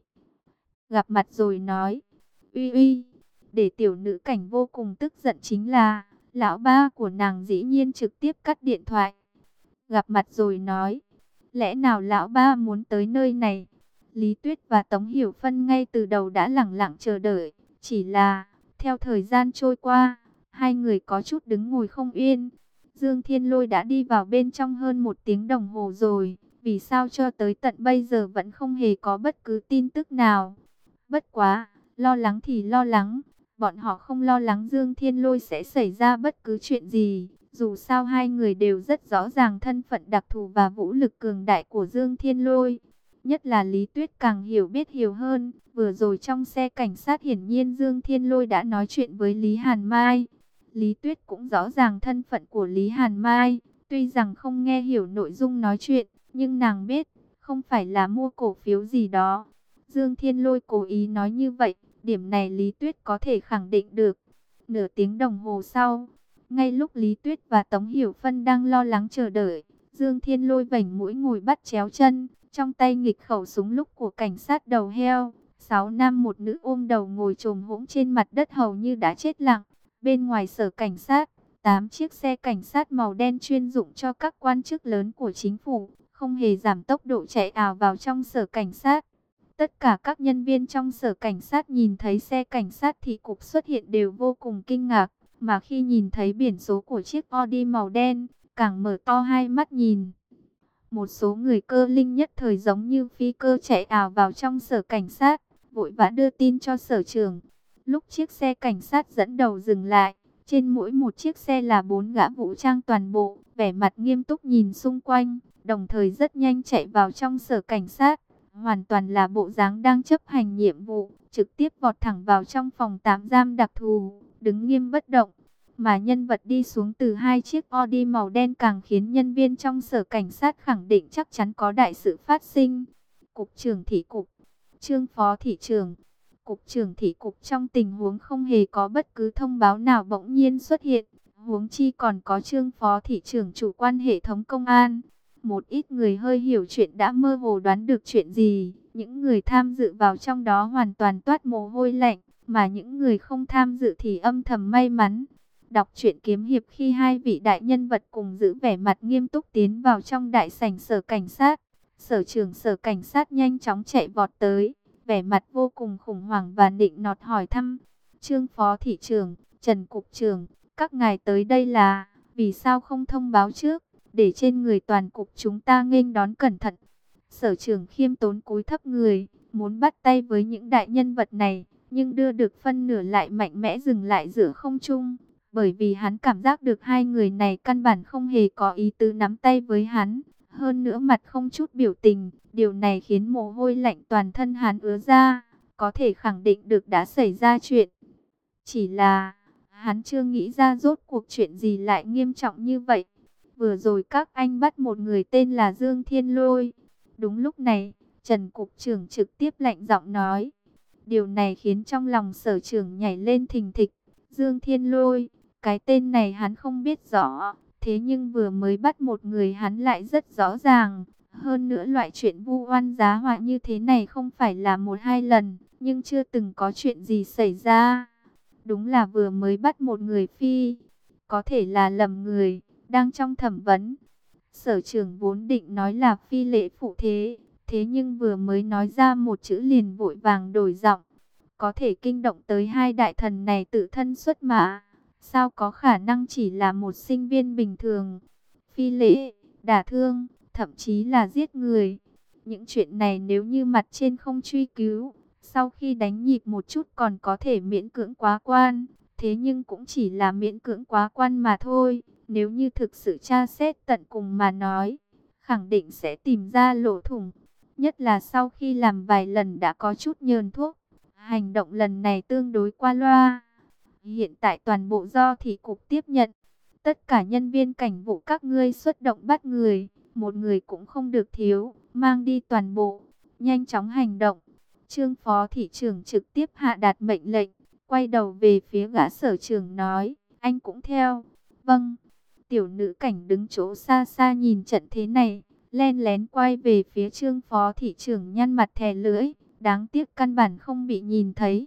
Gặp mặt rồi nói. Uy uy, để tiểu nữ cảnh vô cùng tức giận chính là, lão ba của nàng dĩ nhiên trực tiếp cắt điện thoại. Gặp mặt rồi nói. Lẽ nào lão ba muốn tới nơi này? Lý Tuyết và Tống Hiểu Phân ngay từ đầu đã lẳng lặng chờ đợi. Chỉ là, theo thời gian trôi qua, hai người có chút đứng ngồi không yên. Dương Thiên Lôi đã đi vào bên trong hơn một tiếng đồng hồ rồi. Vì sao cho tới tận bây giờ vẫn không hề có bất cứ tin tức nào? Bất quá, lo lắng thì lo lắng. Bọn họ không lo lắng Dương Thiên Lôi sẽ xảy ra bất cứ chuyện gì. Dù sao hai người đều rất rõ ràng thân phận đặc thù và vũ lực cường đại của Dương Thiên Lôi. Nhất là Lý Tuyết càng hiểu biết hiểu hơn. Vừa rồi trong xe cảnh sát hiển nhiên Dương Thiên Lôi đã nói chuyện với Lý Hàn Mai. Lý Tuyết cũng rõ ràng thân phận của Lý Hàn Mai. Tuy rằng không nghe hiểu nội dung nói chuyện, nhưng nàng biết, không phải là mua cổ phiếu gì đó. Dương Thiên Lôi cố ý nói như vậy, điểm này Lý Tuyết có thể khẳng định được. Nửa tiếng đồng hồ sau, ngay lúc Lý Tuyết và Tống Hiểu Phân đang lo lắng chờ đợi, Dương Thiên Lôi vảnh mũi ngồi bắt chéo chân, trong tay nghịch khẩu súng lúc của cảnh sát đầu heo. Sáu nam một nữ ôm đầu ngồi chồm hỗn trên mặt đất hầu như đã chết lặng. Bên ngoài sở cảnh sát, tám chiếc xe cảnh sát màu đen chuyên dụng cho các quan chức lớn của chính phủ, không hề giảm tốc độ chạy ào vào trong sở cảnh sát. Tất cả các nhân viên trong sở cảnh sát nhìn thấy xe cảnh sát thị cục xuất hiện đều vô cùng kinh ngạc, mà khi nhìn thấy biển số của chiếc Audi màu đen, càng mở to hai mắt nhìn. Một số người cơ linh nhất thời giống như phi cơ chạy ào vào trong sở cảnh sát, vội vã đưa tin cho sở trưởng. Lúc chiếc xe cảnh sát dẫn đầu dừng lại, trên mỗi một chiếc xe là bốn gã vũ trang toàn bộ, vẻ mặt nghiêm túc nhìn xung quanh, đồng thời rất nhanh chạy vào trong sở cảnh sát. Hoàn toàn là bộ dáng đang chấp hành nhiệm vụ, trực tiếp vọt thẳng vào trong phòng tạm giam đặc thù, đứng nghiêm bất động. Mà nhân vật đi xuống từ hai chiếc Audi màu đen càng khiến nhân viên trong sở cảnh sát khẳng định chắc chắn có đại sự phát sinh. Cục trưởng thị cục, Trương phó thị trưởng, cục trưởng thị cục trong tình huống không hề có bất cứ thông báo nào bỗng nhiên xuất hiện. Huống chi còn có Trương phó thị trưởng chủ quan hệ thống công an. Một ít người hơi hiểu chuyện đã mơ hồ đoán được chuyện gì. Những người tham dự vào trong đó hoàn toàn toát mồ hôi lạnh, mà những người không tham dự thì âm thầm may mắn. Đọc truyện kiếm hiệp khi hai vị đại nhân vật cùng giữ vẻ mặt nghiêm túc tiến vào trong đại sảnh sở cảnh sát. Sở trưởng sở cảnh sát nhanh chóng chạy vọt tới, vẻ mặt vô cùng khủng hoảng và nịnh nọt hỏi thăm. Trương phó thị trưởng, Trần cục trưởng, các ngài tới đây là, vì sao không thông báo trước, để trên người toàn cục chúng ta nghênh đón cẩn thận. Sở trưởng khiêm tốn cúi thấp người, muốn bắt tay với những đại nhân vật này, nhưng đưa được phân nửa lại mạnh mẽ dừng lại giữa không trung. Bởi vì hắn cảm giác được hai người này căn bản không hề có ý tứ nắm tay với hắn. Hơn nữa mặt không chút biểu tình, điều này khiến mồ hôi lạnh toàn thân hắn ứa ra. Có thể khẳng định được đã xảy ra chuyện. Chỉ là, hắn chưa nghĩ ra rốt cuộc chuyện gì lại nghiêm trọng như vậy. Vừa rồi các anh bắt một người tên là Dương Thiên Lôi. Đúng lúc này, Trần cục trưởng trực tiếp lạnh giọng nói. Điều này khiến trong lòng sở trưởng nhảy lên thình thịch. Dương Thiên Lôi, cái tên này hắn không biết rõ, thế nhưng vừa mới bắt một người hắn lại rất rõ ràng. Hơn nữa loại chuyện vu oan giá họa như thế này không phải là một hai lần, nhưng chưa từng có chuyện gì xảy ra. Đúng là vừa mới bắt một người phi, có thể là lầm người, đang trong thẩm vấn. Sở trưởng vốn định nói là phi lễ phụ thế, thế nhưng vừa mới nói ra một chữ liền vội vàng đổi giọng. Có thể kinh động tới hai đại thần này tự thân xuất mã, sao có khả năng chỉ là một sinh viên bình thường. Phi lễ, đả thương, thậm chí là giết người. Những chuyện này nếu như mặt trên không truy cứu, sau khi đánh nhịp một chút còn có thể miễn cưỡng quá quan. Thế nhưng cũng chỉ là miễn cưỡng quá quan mà thôi. Nếu như thực sự tra xét tận cùng mà nói, khẳng định sẽ tìm ra lỗ thủng. Nhất là sau khi làm vài lần đã có chút nhờn thuốc. Hành động lần này tương đối qua loa. Hiện tại toàn bộ do thị cục tiếp nhận. Tất cả nhân viên cảnh vụ các ngươi xuất động bắt người. Một người cũng không được thiếu. Mang đi toàn bộ. Nhanh chóng hành động. Trương phó thị trưởng trực tiếp hạ đạt mệnh lệnh. Quay đầu về phía gã sở trưởng nói. Anh cũng theo. Vâng. Tiểu nữ cảnh đứng chỗ xa xa nhìn trận thế này. Len lén quay về phía trương phó thị trưởng nhăn mặt thè lưỡi. Đáng tiếc căn bản không bị nhìn thấy.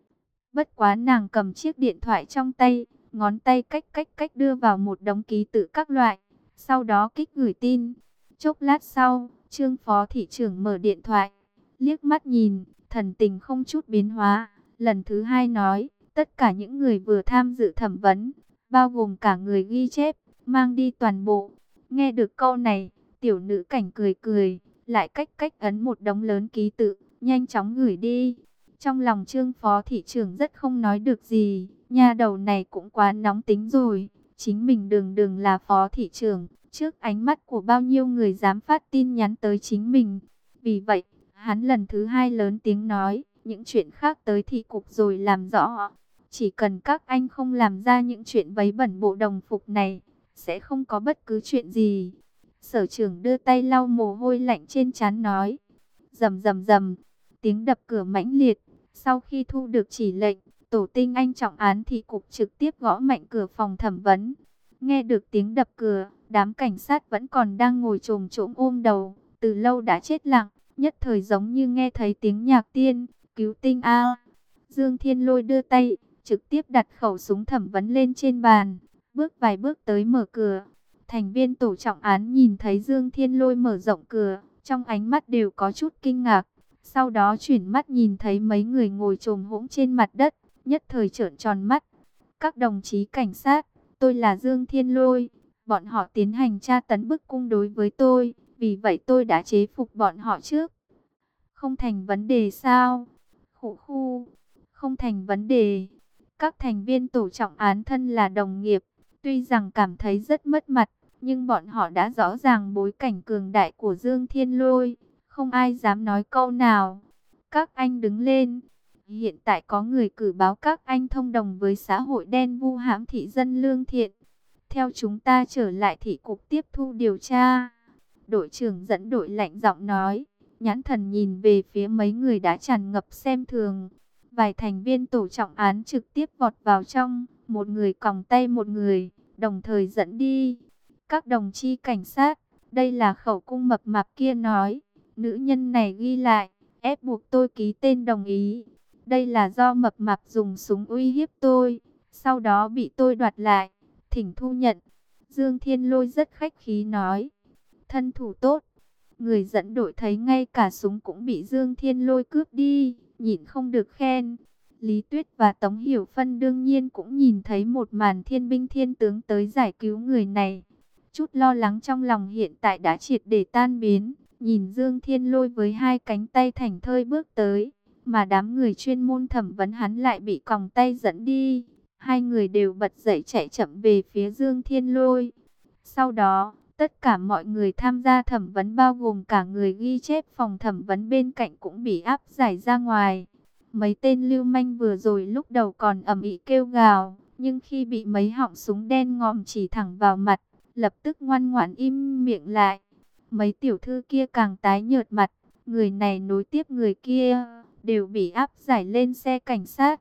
Bất quá nàng cầm chiếc điện thoại trong tay. Ngón tay cách cách cách đưa vào một đống ký tự các loại. Sau đó kích gửi tin. Chốc lát sau, trương phó thị trưởng mở điện thoại. Liếc mắt nhìn, thần tình không chút biến hóa. Lần thứ hai nói, tất cả những người vừa tham dự thẩm vấn, bao gồm cả người ghi chép, mang đi toàn bộ. Nghe được câu này, tiểu nữ cảnh cười cười, lại cách cách ấn một đống lớn ký tự, nhanh chóng gửi đi. Trong lòng trương phó thị trưởng rất không nói được gì, nha đầu này cũng quá nóng tính rồi. Chính mình đường đường là phó thị trưởng, trước ánh mắt của bao nhiêu người dám phát tin nhắn tới chính mình. Vì vậy, hắn lần thứ hai lớn tiếng nói, những chuyện khác tới thị cục rồi làm rõ. Chỉ cần các anh không làm ra những chuyện vấy bẩn bộ đồng phục này, sẽ không có bất cứ chuyện gì. Sở trưởng đưa tay lau mồ hôi lạnh trên trán nói. Rầm rầm rầm, tiếng đập cửa mãnh liệt. Sau khi thu được chỉ lệnh, tổ tinh anh trọng án thị cục trực tiếp gõ mạnh cửa phòng thẩm vấn. Nghe được tiếng đập cửa, đám cảnh sát vẫn còn đang ngồi chồm chỗm ôm đầu, từ lâu đã chết lặng, nhất thời giống như nghe thấy tiếng nhạc tiên, cứu tinh a. Dương Thiên Lôi đưa tay, trực tiếp đặt khẩu súng thẩm vấn lên trên bàn, bước vài bước tới mở cửa. Thành viên tổ trọng án nhìn thấy Dương Thiên Lôi mở rộng cửa, trong ánh mắt đều có chút kinh ngạc. Sau đó chuyển mắt nhìn thấy mấy người ngồi chồm hỗn trên mặt đất, nhất thời trợn tròn mắt. Các đồng chí cảnh sát, tôi là Dương Thiên Lôi, bọn họ tiến hành tra tấn bức cung đối với tôi, vì vậy tôi đã chế phục bọn họ trước. Không thành vấn đề sao? Khụ khu, không thành vấn đề. Các thành viên tổ trọng án thân là đồng nghiệp, tuy rằng cảm thấy rất mất mặt, nhưng bọn họ đã rõ ràng bối cảnh cường đại của Dương Thiên Lôi, không ai dám nói câu nào. Các anh đứng lên. Hiện tại có người cử báo các anh thông đồng với xã hội đen vu hãm thị dân lương thiện. Theo chúng ta trở lại thị cục tiếp thu điều tra. Đội trưởng dẫn đội lạnh giọng nói, nhãn thần nhìn về phía mấy người đã tràn ngập xem thường. Vài thành viên tổ trọng án trực tiếp vọt vào trong, một người còng tay một người, đồng thời dẫn đi. Các đồng chí cảnh sát, đây là khẩu cung mập mạp kia nói, nữ nhân này ghi lại, ép buộc tôi ký tên đồng ý. Đây là do mập mạp dùng súng uy hiếp tôi, sau đó bị tôi đoạt lại, thỉnh thu nhận. Dương Thiên Lôi rất khách khí nói, thân thủ tốt. Người dẫn đội thấy ngay cả súng cũng bị Dương Thiên Lôi cướp đi, nhịn không được khen. Lý Tuyết và Tống Hiểu Phân đương nhiên cũng nhìn thấy một màn thiên binh thiên tướng tới giải cứu người này. Chút lo lắng trong lòng hiện tại đã triệt để tan biến, nhìn Dương Thiên Lôi với hai cánh tay thảnh thơi bước tới, mà đám người chuyên môn thẩm vấn hắn lại bị còng tay dẫn đi. Hai người đều bật dậy chạy chậm về phía Dương Thiên Lôi. Sau đó, tất cả mọi người tham gia thẩm vấn bao gồm cả người ghi chép phòng thẩm vấn bên cạnh cũng bị áp giải ra ngoài. Mấy tên lưu manh vừa rồi lúc đầu còn ầm ĩ kêu gào, nhưng khi bị mấy họng súng đen ngòm chỉ thẳng vào mặt, lập tức ngoan ngoãn im miệng lại. Mấy tiểu thư kia càng tái nhợt mặt, người này nối tiếp người kia, đều bị áp giải lên xe cảnh sát.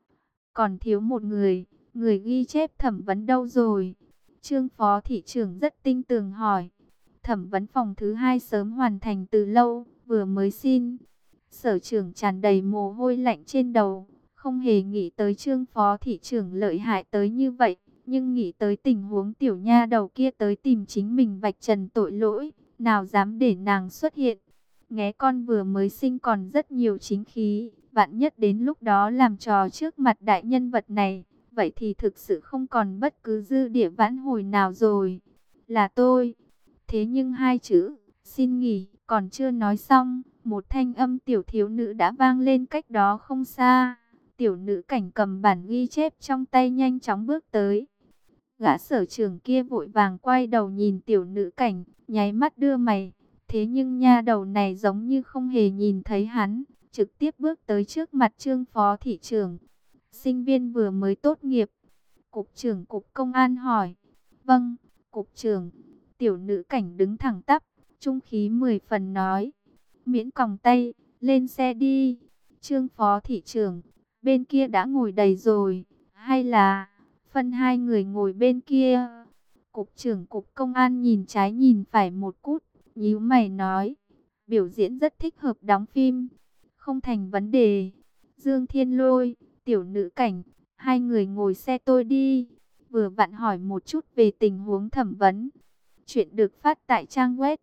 Còn thiếu một người, người ghi chép thẩm vấn đâu rồi? Trương phó thị trưởng rất tinh tường hỏi. Thẩm vấn phòng thứ hai sớm hoàn thành từ lâu, vừa mới xin. Sở trưởng tràn đầy mồ hôi lạnh trên đầu, không hề nghĩ tới Trương phó thị trưởng lợi hại tới như vậy, nhưng nghĩ tới tình huống tiểu nha đầu kia tới tìm chính mình vạch trần tội lỗi, nào dám để nàng xuất hiện. Nghé con vừa mới sinh còn rất nhiều chính khí, vạn nhất đến lúc đó làm trò trước mặt đại nhân vật này, vậy thì thực sự không còn bất cứ dư địa vãn hồi nào rồi. Là tôi. Thế nhưng hai chữ, xin nghỉ, còn chưa nói xong, một thanh âm tiểu thiếu nữ đã vang lên cách đó không xa. Tiểu nữ cảnh cầm bản ghi chép trong tay nhanh chóng bước tới. Gã sở trưởng kia vội vàng quay đầu nhìn tiểu nữ cảnh, nháy mắt đưa mày. Thế nhưng nha đầu này giống như không hề nhìn thấy hắn, trực tiếp bước tới trước mặt Trương phó thị trưởng. Sinh viên vừa mới tốt nghiệp. Cục trưởng cục công an hỏi. Vâng, cục trưởng. Tiểu nữ cảnh đứng thẳng tắp, trung khí mười phần nói. Miễn còng tay, lên xe đi. Trương phó thị trưởng, bên kia đã ngồi đầy rồi, hay là phân hai người ngồi bên kia? Cục trưởng cục công an nhìn trái nhìn phải một cút, nhíu mày nói. Biểu diễn rất thích hợp đóng phim, không thành vấn đề. Dương Thiên Lôi, tiểu nữ cảnh, hai người ngồi xe tôi đi. Vừa vặn hỏi một chút về tình huống thẩm vấn. Chuyện được phát tại trang web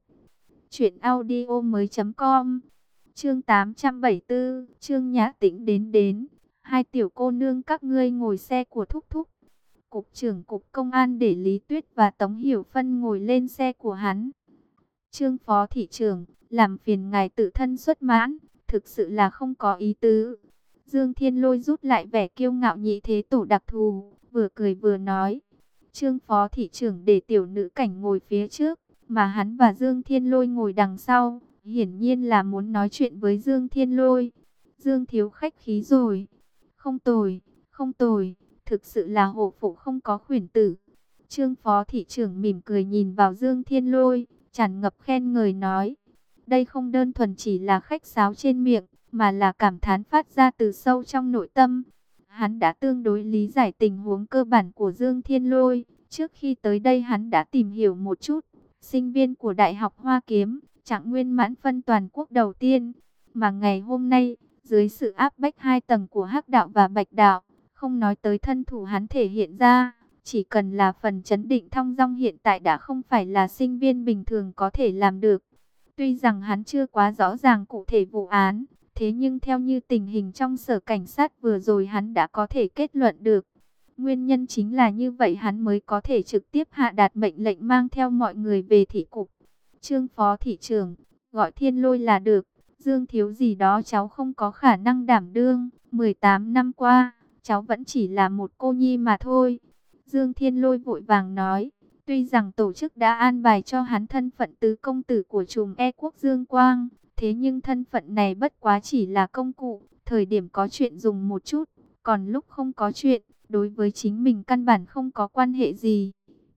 truyệnaudiomoi.com. Chương tám trăm bảy mươi tư, Trương Nhã Tĩnh đến đến. Hai tiểu cô nương các ngươi ngồi xe của thúc thúc. Cục trưởng cục công an để Lý Tuyết và Tống Hiểu Phân ngồi lên xe của hắn. Trương phó thị trưởng, làm phiền ngài tự thân xuất mãn, thực sự là không có ý tứ. Dương Thiên Lôi rút lại vẻ kiêu ngạo nhị thế tổ đặc thù, vừa cười vừa nói. Trương phó thị trưởng để tiểu nữ cảnh ngồi phía trước, mà hắn và Dương Thiên Lôi ngồi đằng sau, hiển nhiên là muốn nói chuyện với Dương Thiên Lôi. Dương thiếu khách khí rồi. Không tồi, không tồi, thực sự là hổ phụ không có khuyển tử. Trương phó thị trưởng mỉm cười nhìn vào Dương Thiên Lôi, tràn ngập khen ngợi nói. Đây không đơn thuần chỉ là khách sáo trên miệng, mà là cảm thán phát ra từ sâu trong nội tâm. Hắn đã tương đối lý giải tình huống cơ bản của Dương Thiên Lôi. Trước khi tới đây hắn đã tìm hiểu một chút. Sinh viên của Đại học Hoa Kiếm, trạng nguyên mãn phân toàn quốc đầu tiên. Mà ngày hôm nay, dưới sự áp bách hai tầng của Hắc Đạo và Bạch Đạo, không nói tới thân thủ hắn thể hiện ra, chỉ cần là phần chấn định thong dong hiện tại đã không phải là sinh viên bình thường có thể làm được. Tuy rằng hắn chưa quá rõ ràng cụ thể vụ án, thế nhưng theo như tình hình trong sở cảnh sát vừa rồi hắn đã có thể kết luận được. Nguyên nhân chính là như vậy hắn mới có thể trực tiếp hạ đạt mệnh lệnh mang theo mọi người về thị cục. Trương phó thị trưởng, gọi Thiên Lôi là được. Dương thiếu gì đó cháu không có khả năng đảm đương. mười tám năm qua, cháu vẫn chỉ là một cô nhi mà thôi. Dương Thiên Lôi vội vàng nói. Tuy rằng tổ chức đã an bài cho hắn thân phận tứ công tử của trùm E quốc Dương Quang, thế nhưng thân phận này bất quá chỉ là công cụ, thời điểm có chuyện dùng một chút, còn lúc không có chuyện, đối với chính mình căn bản không có quan hệ gì.